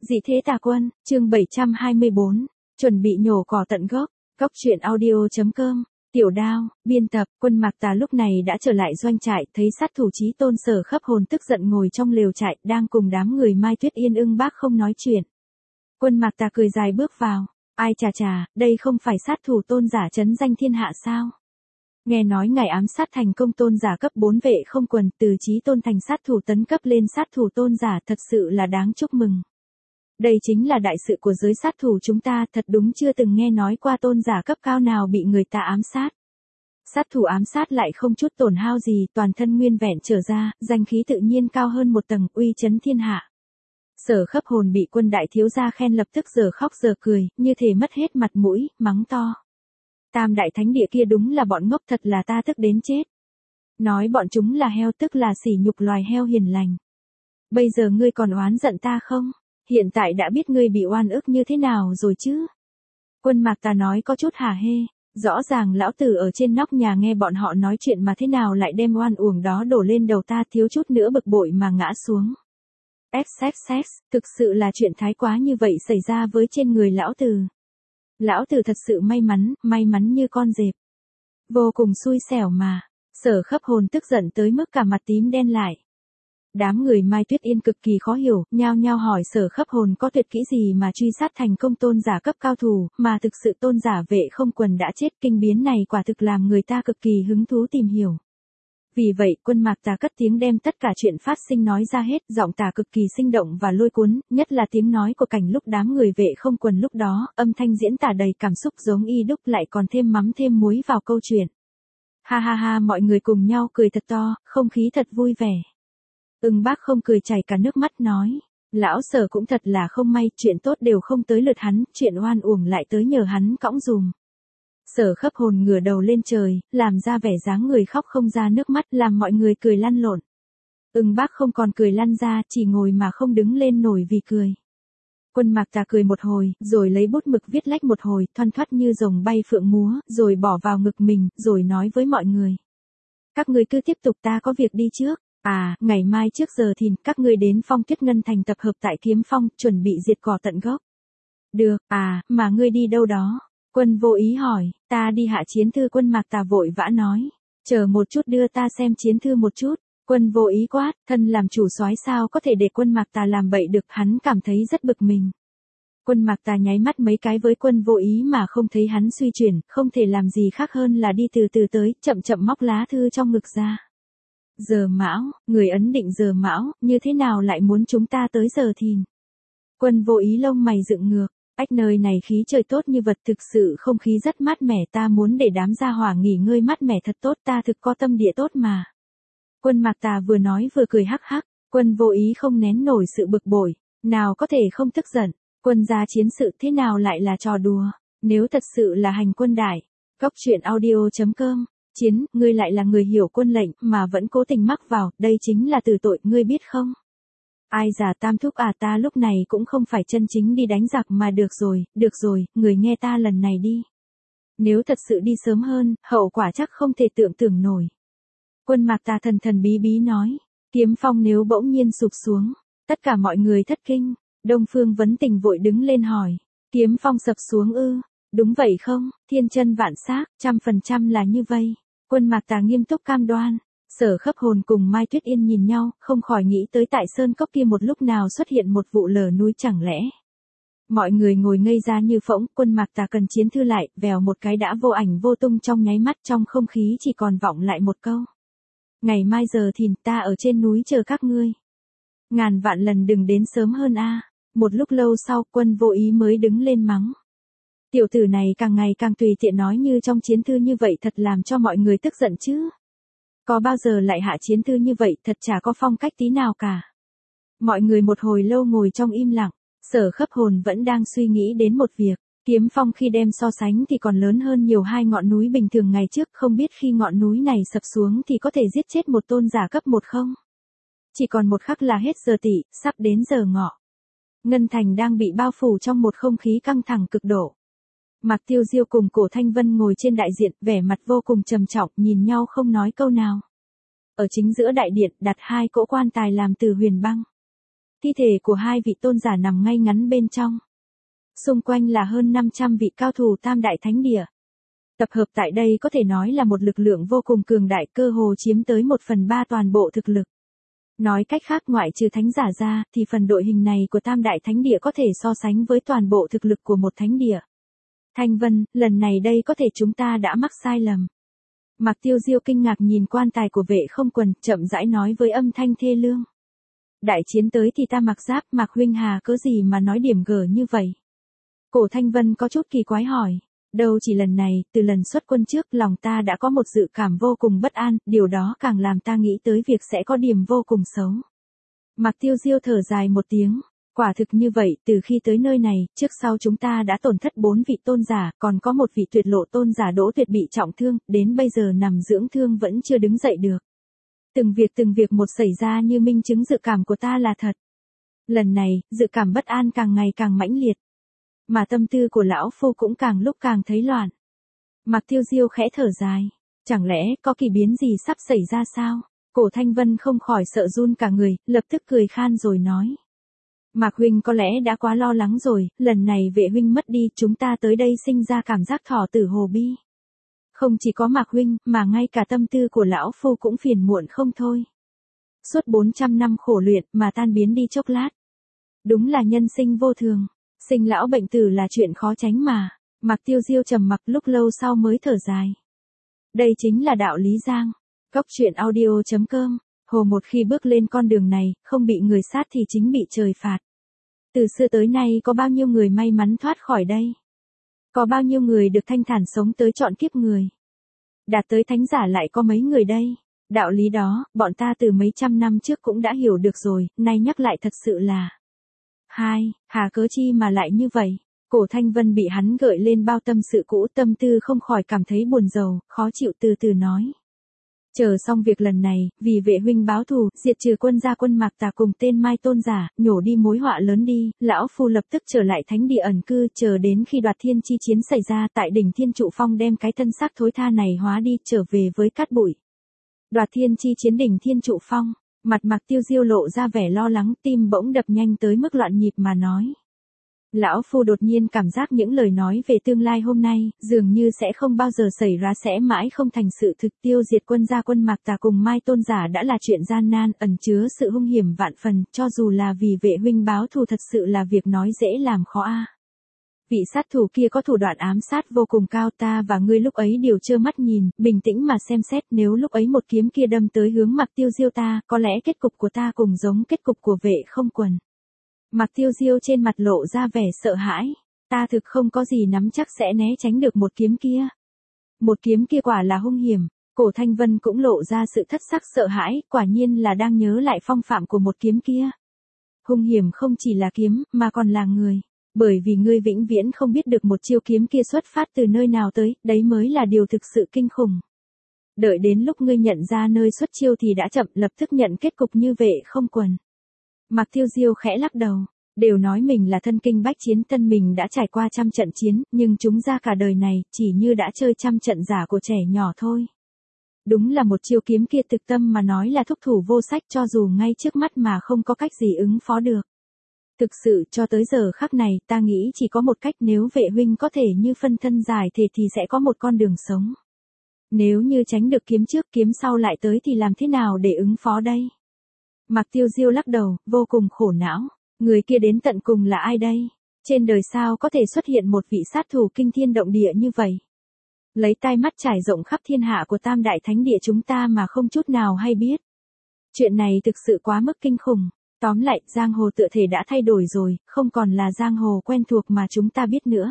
Dị thế tà quân, chương 724, chuẩn bị nhổ cỏ tận gốc, góc truyện audio.com, tiểu đao, biên tập, Quân Mạc Tà lúc này đã trở lại doanh trại, thấy sát thủ Chí Tôn Sở Khấp Hồn tức giận ngồi trong lều trại, đang cùng đám người Mai Tuyết Yên ưng bác không nói chuyện. Quân Mạc Tà cười dài bước vào, ai chà, đây không phải sát thủ tôn giả trấn danh thiên hạ sao? Nghe nói ngài ám sát thành công tôn giả cấp 4 vệ không quần, từ Chí Tôn thành sát thủ tấn cấp lên sát thủ tôn giả, thật sự là đáng chúc mừng. Đây chính là đại sự của giới sát thủ chúng ta, thật đúng chưa từng nghe nói qua tôn giả cấp cao nào bị người ta ám sát. Sát thủ ám sát lại không chút tổn hao gì, toàn thân nguyên vẹn trở ra, danh khí tự nhiên cao hơn một tầng, uy chấn thiên hạ. Sở Khấp Hồn bị Quân đại thiếu gia khen lập tức giờ khóc giờ cười, như thể mất hết mặt mũi, mắng to. Tam đại thánh địa kia đúng là bọn ngốc, thật là ta tức đến chết. Nói bọn chúng là heo tức là sỉ nhục loài heo hiền lành. Bây giờ ngươi còn oán giận ta không? Hiện tại đã biết ngươi bị oan ức như thế nào rồi chứ? Quân Mạc Tà nói có chút hả hê, rõ ràng lão tử ở trên nóc nhà nghe bọn họ nói chuyện mà thế nào lại đem oan uổng đó đổ lên đầu ta, thiếu chút nữa bực bội mà ngã xuống. Xx, thực sự là chuyện thái quá như vậy xảy ra với trên người lão tử. Lão tử thật sự may mắn như con dẹp. Vô cùng xui xẻo mà. Sở Khấp Hồn tức giận tới mức cả mặt tím đen lại. Đám người Mai Tuyết Yên cực kỳ khó hiểu, nhao nhao hỏi Sở Khấp Hồn có tuyệt kỹ gì mà truy sát thành công tôn giả cấp cao thủ, mà thực sự tôn giả vệ không quần đã chết. Kinh biến này quả thực làm người ta cực kỳ hứng thú tìm hiểu. Vì vậy, Quân Mạc Tà cất tiếng đem tất cả chuyện phát sinh nói ra hết, giọng tà cực kỳ sinh động và lôi cuốn, nhất là tiếng nói của cảnh lúc đám người vệ không quần lúc đó, âm thanh diễn tả đầy cảm xúc giống y đúc, lại còn thêm mắm thêm muối vào câu chuyện. Ha, mọi người cùng nhau cười thật to, không khí thật vui vẻ. Bác không cười chảy cả nước mắt nói, lão Sở cũng thật là không may, chuyện tốt đều không tới lượt hắn, chuyện oan uổng lại tới nhờ hắn cõng dùm. Sở Khấp Hồn ngửa đầu lên trời, làm ra vẻ dáng người khóc không ra nước mắt, làm mọi người cười lăn lộn. Bác không còn cười lăn ra, chỉ ngồi mà không đứng lên nổi vì cười. Quân Mạc Tà cười một hồi, rồi lấy bút mực viết lách một hồi, thoăn thoắt như rồng bay phượng múa, rồi bỏ vào ngực mình, rồi nói với mọi người. Các ngươi cứ tiếp tục, ta có việc đi trước. Ngày mai trước giờ thìn, các ngươi đến Phong Tuyết Ngân Thành tập hợp tại Kiếm Phong, chuẩn bị diệt cỏ tận gốc. Được, mà ngươi đi đâu đó? Quân Vô Ý hỏi, ta đi hạ chiến thư. Quân Mạc Tà vội vã nói, chờ một chút đưa ta xem chiến thư một chút. Quân Vô Ý quát, thân làm chủ soái sao có thể để Quân Mạc Tà làm bậy được, hắn cảm thấy rất bực mình. Quân Mạc Tà nháy mắt mấy cái với Quân Vô Ý mà không thấy hắn suy chuyển, không thể làm gì khác hơn là đi từ từ tới, chậm chậm móc lá thư trong ngực ra. Giờ Mão, người ấn định giờ Mão, như thế nào lại muốn chúng ta tới giờ thìn? Quân Vô Ý lông mày dựng ngược. Nơi này khí trời tốt như vật, thực sự không khí rất mát mẻ, ta muốn để đám gia hỏa nghỉ ngơi mát mẻ thật tốt, ta thực có tâm địa tốt mà. Quân Mạc Tà vừa nói vừa cười hắc hắc, Quân Vô Ý không nén nổi sự bực bội, nào có thể không tức giận, quân gia chiến sự thế nào lại là trò đùa, nếu thật sự là hành quân đại. Góc truyện audio.com, Chiến, ngươi lại là người hiểu quân lệnh mà vẫn cố tình mắc vào, đây chính là tử tội, ngươi biết không? Ai già Tam thúc ta lúc này cũng không phải chân chính đi đánh giặc mà được rồi, người nghe ta lần này đi. Nếu thật sự đi sớm hơn, hậu quả chắc không thể tưởng nổi. Quân Mạc Tà thần bí bí nói, Kiếm Phong nếu bỗng nhiên sụp xuống, tất cả mọi người thất kinh. Đông Phương Vấn Tình vội đứng lên hỏi, Kiếm Phong sập xuống ư? Đúng vậy không? Thiên chân vạn xác, 100% là như vậy. Quân Mạc Tà nghiêm túc cam đoan. Sở Khấp Hồn cùng Mai Tuyết Yên nhìn nhau, không khỏi nghĩ tới tại sơn cốc kia một lúc nào xuất hiện một vụ lở núi chẳng lẽ. Mọi người ngồi ngây ra như phỗng, Quân Mạc Tà cần chiến thư lại, vèo một cái đã vô ảnh vô tung, trong nháy mắt trong không khí chỉ còn vọng lại một câu. Ngày mai giờ thìn, ta ở trên núi chờ các ngươi. Ngàn vạn lần đừng đến sớm hơn a. Một lúc lâu sau, Quân Vô Ý mới đứng lên mắng. Tiểu tử này càng ngày càng tùy tiện, nói như trong chiến thư như vậy, thật làm cho mọi người tức giận chứ. Có bao giờ lại hạ chiến thư như vậy, thật chả có phong cách tí nào cả. Mọi người một hồi lâu ngồi trong im lặng, Sở Khấp Hồn vẫn đang suy nghĩ đến một việc. Kiếm Phong khi đem so sánh thì còn lớn hơn nhiều hai ngọn núi bình thường ngày trước, không biết khi ngọn núi này sập xuống thì có thể giết chết một tôn giả cấp 1 không? Chỉ còn một khắc là hết giờ tỵ, sắp đến giờ ngọ. Ngân Thành đang bị bao phủ trong một không khí căng thẳng cực độ. Mạc Tiêu Diêu cùng Cổ Thanh Vân ngồi trên đại diện, vẻ mặt vô cùng trầm trọng, nhìn nhau không nói câu nào. Ở chính giữa đại điện đặt hai cỗ quan tài làm từ huyền băng. thi thể của hai vị tôn giả nằm ngay ngắn bên trong. Xung quanh là hơn 500 vị cao thủ tam đại thánh địa. Tập hợp tại đây có thể nói là một lực lượng vô cùng cường đại, cơ hồ chiếm tới 1/3 toàn bộ thực lực. Nói cách khác, ngoại trừ thánh giả ra, thì phần đội hình này của tam đại thánh địa có thể so sánh với toàn bộ thực lực của một thánh địa. Thanh Vân, lần này đây có thể chúng ta đã mắc sai lầm. Mạc Tiêu Diêu kinh ngạc nhìn quan tài của Vệ Không Quần, chậm rãi nói với âm thanh thê lương. Đại chiến tới thì ta mặc giáp, Mạc huynh hà cớ gì mà nói điểm gở như vậy? Cổ Thanh Vân có chút kỳ quái hỏi. Đâu chỉ lần này, từ lần xuất quân trước lòng ta đã có một dự cảm vô cùng bất an, điều đó càng làm ta nghĩ tới việc sẽ có điểm vô cùng xấu. Mạc Tiêu Diêu thở dài một tiếng. Quả thực như vậy, từ khi tới nơi này, trước sau chúng ta đã tổn thất 4 vị tôn giả, còn có một vị tuyệt lộ tôn giả Đỗ Tuyệt bị trọng thương, đến bây giờ nằm dưỡng thương vẫn chưa đứng dậy được. Từng việc một xảy ra như minh chứng dự cảm của ta là thật. Lần này, dự cảm bất an càng ngày càng mãnh liệt. Mà tâm tư của lão phu cũng càng lúc càng thấy loạn. Mạc Tiêu Diêu khẽ thở dài. Chẳng lẽ có kỳ biến gì sắp xảy ra sao? Cổ Thanh Vân không khỏi sợ run cả người, lập tức cười khan rồi nói. Mạc huynh có lẽ đã quá lo lắng rồi, lần này Vệ huynh mất đi, chúng ta tới đây sinh ra cảm giác thỏ tử hồ bi. Không chỉ có Mạc huynh, mà ngay cả tâm tư của lão phu cũng phiền muộn không thôi. Suốt 400 năm khổ luyện mà tan biến đi chốc lát. Đúng là nhân sinh vô thường, sinh lão bệnh tử là chuyện khó tránh mà. Mạc Tiêu Diêu trầm mặc lúc lâu sau mới thở dài. Đây chính là đạo lý giang. Góc truyện audio.com. Hồ một khi bước lên con đường này, không bị người sát thì chính bị trời phạt. Từ xưa tới nay có bao nhiêu người may mắn thoát khỏi đây? Có bao nhiêu người được thanh thản sống tới trọn kiếp người? Đạt tới thánh giả lại có mấy người đây? Đạo lý đó, bọn ta từ mấy trăm năm trước cũng đã hiểu được rồi, nay nhắc lại thật sự là. Hà cớ chi mà lại như vậy? Cổ Thanh Vân bị hắn gợi lên bao tâm sự cũ, tâm tư không khỏi cảm thấy buồn rầu, khó chịu từ từ nói. Chờ xong việc lần này, vì Vệ huynh báo thù, diệt trừ quân gia quân Mạc Tà cùng tên Mai Tôn giả, nhổ đi mối họa lớn đi, lão phu lập tức trở lại thánh địa ẩn cư, chờ đến khi Đoạt Thiên chi chiến xảy ra tại đỉnh Thiên Trụ Phong đem cái thân xác thối tha này hóa đi, trở về với cát bụi. Đoạt Thiên chi chiến đỉnh Thiên Trụ Phong, mặt Mạc Tiêu Diêu lộ ra vẻ lo lắng, tim bỗng đập nhanh tới mức loạn nhịp mà nói. Lão phu đột nhiên cảm giác những lời nói về tương lai hôm nay, dường như sẽ không bao giờ xảy ra, sẽ mãi không thành sự thực. Tiêu diệt quân gia quân Mạc Tà cùng Mai Tôn giả đã là chuyện gian nan, ẩn chứa sự hung hiểm vạn phần, cho dù là vì Vệ huynh báo thù thật sự là việc nói dễ làm khó a. Vị sát thủ kia có thủ đoạn ám sát vô cùng cao, ta và ngươi lúc ấy đều trơ mắt nhìn, bình tĩnh mà xem xét, nếu lúc ấy một kiếm kia đâm tới hướng Mạc Tiêu Diêu ta, có lẽ kết cục của ta cùng giống kết cục của Vệ Không Quần. Mạc Tiêu Diêu trên mặt lộ ra vẻ sợ hãi. Ta thực không có gì nắm chắc sẽ né tránh được một kiếm kia. Một kiếm kia quả là hung hiểm. Cổ Thanh Vân cũng lộ ra sự thất sắc sợ hãi, quả nhiên là đang nhớ lại phong phạm của một kiếm kia. Hung hiểm không chỉ là kiếm, mà còn là người. Bởi vì ngươi vĩnh viễn không biết được một chiêu kiếm kia xuất phát từ nơi nào tới, đấy mới là điều thực sự kinh khủng. Đợi đến lúc ngươi nhận ra nơi xuất chiêu thì đã chậm, lập tức nhận kết cục như Vệ Không Quần. Mạc Tiêu Diêu khẽ lắc đầu, đều nói mình là thân kinh bách chiến, thân mình đã trải qua trăm trận chiến, nhưng chúng ra cả đời này, chỉ như đã chơi trăm trận giả của trẻ nhỏ thôi. Đúng là một chiêu kiếm kia thực tâm mà nói là thúc thủ vô sách, cho dù ngay trước mắt mà không có cách gì ứng phó được. Thực sự cho tới giờ khắc này, ta nghĩ chỉ có một cách, nếu Vệ huynh có thể như phân thân giải thể thì sẽ có một con đường sống. Nếu như tránh được kiếm trước kiếm sau lại tới thì làm thế nào để ứng phó đây? Mạc Tiêu Diêu lắc đầu, vô cùng khổ não. Người kia đến tận cùng là ai đây? Trên đời sao có thể xuất hiện một vị sát thủ kinh thiên động địa như vậy? Lấy tai mắt trải rộng khắp thiên hạ của tam đại thánh địa chúng ta mà không chút nào hay biết. Chuyện này thực sự quá mức kinh khủng. Tóm lại, giang hồ tựa thể đã thay đổi rồi, không còn là giang hồ quen thuộc mà chúng ta biết nữa.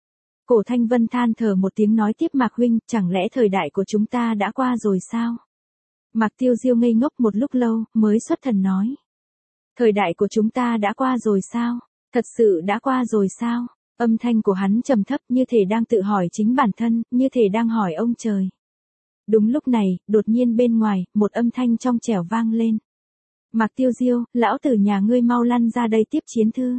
Cổ Thanh Vân than thở một tiếng nói tiếp, Mạc huynh, chẳng lẽ thời đại của chúng ta đã qua rồi sao? Mạc Tiêu Diêu ngây ngốc một lúc lâu, mới xuất thần nói. Thời đại của chúng ta đã qua rồi sao? Thật sự đã qua rồi sao? Âm thanh của hắn trầm thấp, như thể đang tự hỏi chính bản thân, như thể đang hỏi ông trời. Đúng lúc này, đột nhiên bên ngoài, một âm thanh trong trẻo vang lên. Mạc Tiêu Diêu, lão tử nhà ngươi mau lăn ra đây tiếp chiến thư.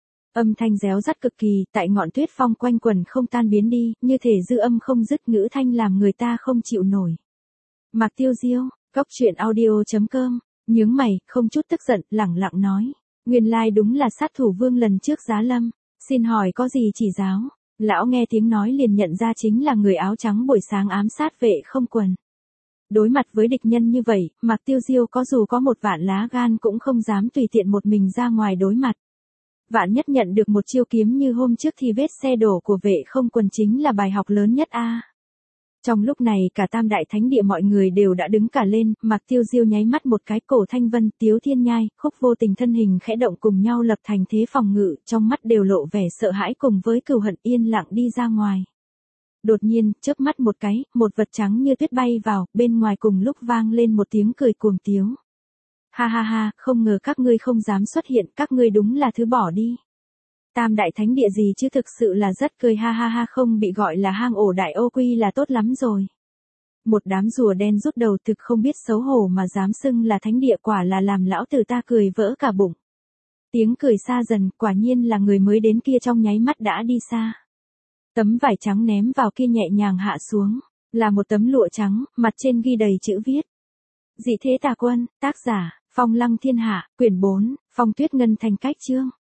Âm thanh réo rắt cực kỳ, tại ngọn tuyết phong quanh quần không tan biến đi, như thể dư âm không dứt, ngữ thanh làm người ta không chịu nổi. Mạc Tiêu Diêu, góc truyện audio.com, nhướng mày, không chút tức giận, lẳng lặng nói. Nguyên lai đúng là sát thủ vương lần trước giá lâm, xin hỏi có gì chỉ giáo. Lão nghe tiếng nói liền nhận ra chính là người áo trắng buổi sáng ám sát Vệ Không Quần. Đối mặt với địch nhân như vậy, Mạc Tiêu Diêu có dù có 1 vạn lá gan cũng không dám tùy tiện một mình ra ngoài đối mặt. Vạn nhất nhận được một chiêu kiếm như hôm trước thì vết xe đổ của Vệ Không Quần chính là bài học lớn nhất a. Trong lúc này cả Tam Đại Thánh Địa mọi người đều đã đứng cả lên, Mạc Tiêu Diêu nháy mắt một cái, Cổ Thanh Vân, Tiếu Thiên Nhai, Khúc Vô Tình thân hình khẽ động cùng nhau lập thành thế phòng ngự, trong mắt đều lộ vẻ sợ hãi cùng với cừu hận, yên lặng đi ra ngoài. Đột nhiên, chớp mắt một cái, một vật trắng như tuyết bay vào, bên ngoài cùng lúc vang lên một tiếng cười cuồng tiếu. Ha ha ha, không ngờ các ngươi không dám xuất hiện, các ngươi đúng là thứ bỏ đi. Tam Đại Thánh Địa gì chứ, thực sự là rất cười, ha ha ha, không bị gọi là hang ổ đại ô quy là tốt lắm rồi. Một đám rùa đen rút đầu, thực không biết xấu hổ mà dám xưng là thánh địa, quả là làm lão tử ta cười vỡ cả bụng. Tiếng cười xa dần, quả nhiên là người mới đến kia trong nháy mắt đã đi xa. Tấm vải trắng ném vào kia nhẹ nhàng hạ xuống, là một tấm lụa trắng, mặt trên ghi đầy chữ viết. Dị Thế Tà Quân, tác giả, Phong Lăng Thiên Hạ, quyển 4, Phong Tuyết Ngân Thành cách chương.